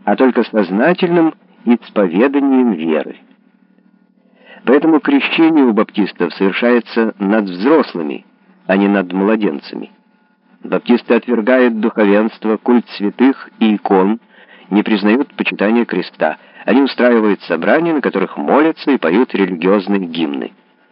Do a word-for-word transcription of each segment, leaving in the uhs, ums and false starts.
а только сознательным исповеданием веры. Поэтому крещение у баптистов совершается над взрослыми, а не над младенцами. Баптисты отвергают духовенство, культ святых и икон, не признают почитания креста. Они устраивают собрания, на которых молятся и поют религиозные гимны.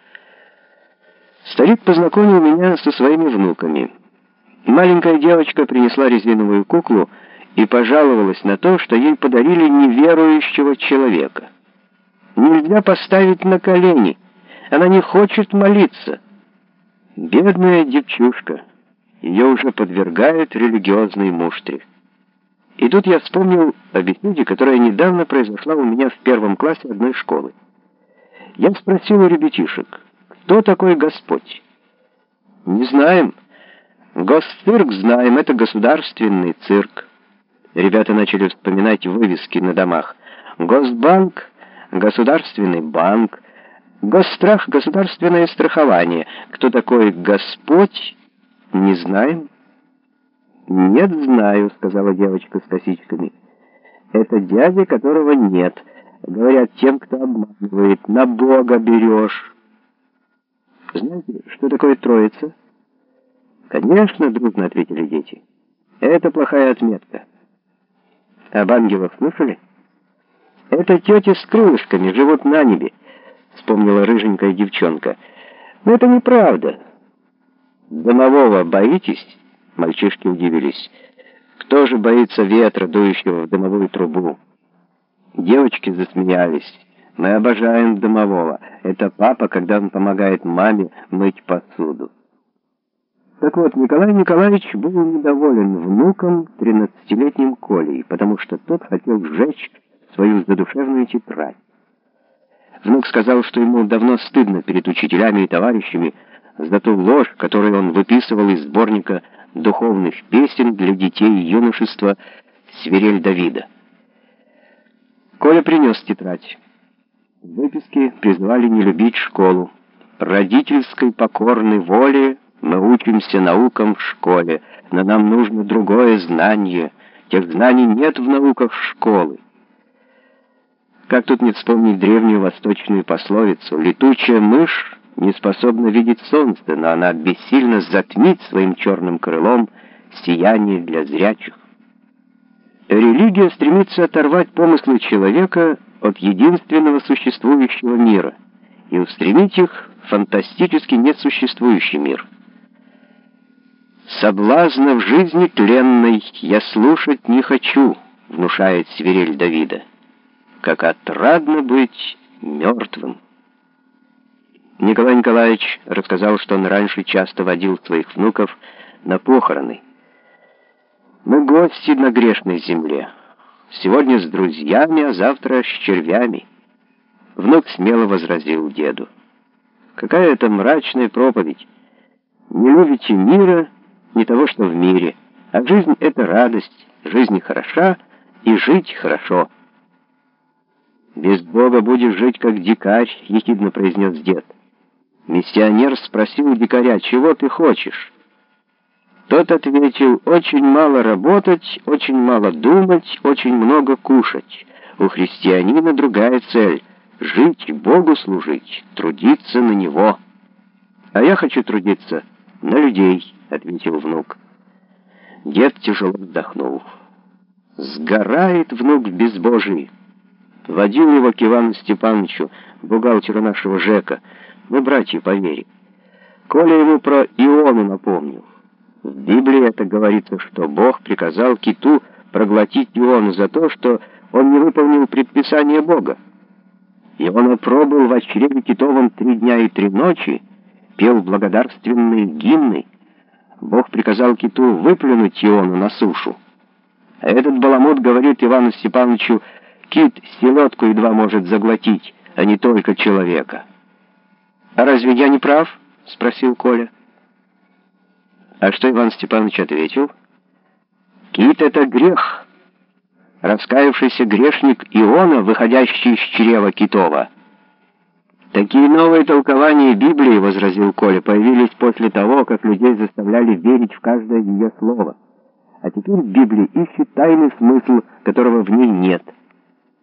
Старик познакомил меня со своими внуками. Маленькая девочка принесла резиновую куклу и пожаловалась на то, что ей подарили неверующего человека. Нельзя поставить на колени. Она не хочет молиться. Бедная девчушка. Ее уже подвергают религиозной муштре. И тут я вспомнил о беседе, которая недавно произошла у меня в первом классе одной школы. Я спросил у ребятишек, кто такой Господь? Не знаем. Госцирк знаем, это государственный цирк. Ребята начали вспоминать вывески на домах. Госбанк, государственный банк, Госстрах, государственное страхование. Кто такой Господь? Не знаем. «Нет, знаю», — сказала девочка с косичками. «Это дядя, которого нет. Говорят тем, кто обманывает. На Бога берешь». «Знаете, что такое Троица?» «Конечно», — дружно ответили дети. «Это плохая отметка». «Об ангелах слышали?» «Это тети с крылышками, живут на небе», — вспомнила рыженькая девчонка. «Но это неправда». «Домового боитесь?» Мальчишки удивились. «Кто же боится ветра, дующего в дымовую трубу?» Девочки засмеялись. «Мы обожаем домового. Это папа, когда он помогает маме мыть посуду». Так вот, Николай Николаевич был недоволен внуком, тринадцатилетним Колей, потому что тот хотел сжечь свою задушевную тетрадь. Внук сказал, что ему давно стыдно перед учителями и товарищами за ту ложь, которую он выписывал из сборника духовных песен для детей и юношества «Свирель Давида». Коля принес тетрадь. Выписки призвали не любить школу. «Родительской покорной воле мы учимся наукам в школе, но нам нужно другое знание. Тех знаний нет в науках школы». Как тут не вспомнить древнюю восточную пословицу «Летучая мышь не способна видеть солнце, но она бессильно затмит своим черным крылом сияние для зрячих». Религия стремится оторвать помыслы человека от единственного существующего мира и устремить их в фантастически несуществующий мир. «Соблазна в жизни тленной я слушать не хочу», — внушает свирель Давида. «Как отрадно быть мертвым». Николай Николаевич рассказал, что он раньше часто водил своих внуков на похороны. «Мы гости на грешной земле. Сегодня с друзьями, а завтра с червями». Внук смело возразил деду. «Какая это мрачная проповедь! Не любите мира, не того, что в мире, а жизнь — это радость, жизнь хороша, и жить хорошо». «Без Бога будешь жить, как дикарь», — ехидно произнес дед. Миссионер спросил у дикаря: «Чего ты хочешь?» Тот ответил: «Очень мало работать, очень мало думать, очень много кушать. У христианина другая цель — жить, Богу служить, трудиться на Него». «А я хочу трудиться на людей», — ответил внук. Дед тяжело вздохнул. «Сгорает внук в безбожии». Водил его к Ивану Степановичу, бухгалтеру нашего ЖЭКа. Мы братья по вере. Коля ему про Иону напомнил. В Библии это говорится, что Бог приказал киту проглотить Иону за то, что он не выполнил предписание Бога. Иона пробыл в чреве китовом три дня и три ночи, пел благодарственные гимны. Бог приказал киту выплюнуть Иону на сушу. А этот баламут говорит Ивану Степановичу: кит селедку едва может заглотить, а не только человека. «А разве я не прав?» — спросил Коля. А что Иван Степанович ответил? «Кит — это грех. Раскаявшийся грешник Иона, выходящий из чрева китова». «Такие новые толкования Библии, — возразил Коля, — появились после того, как людей заставляли верить в каждое ее слово. а теперь Библия ищет тайный смысл, которого в ней нет.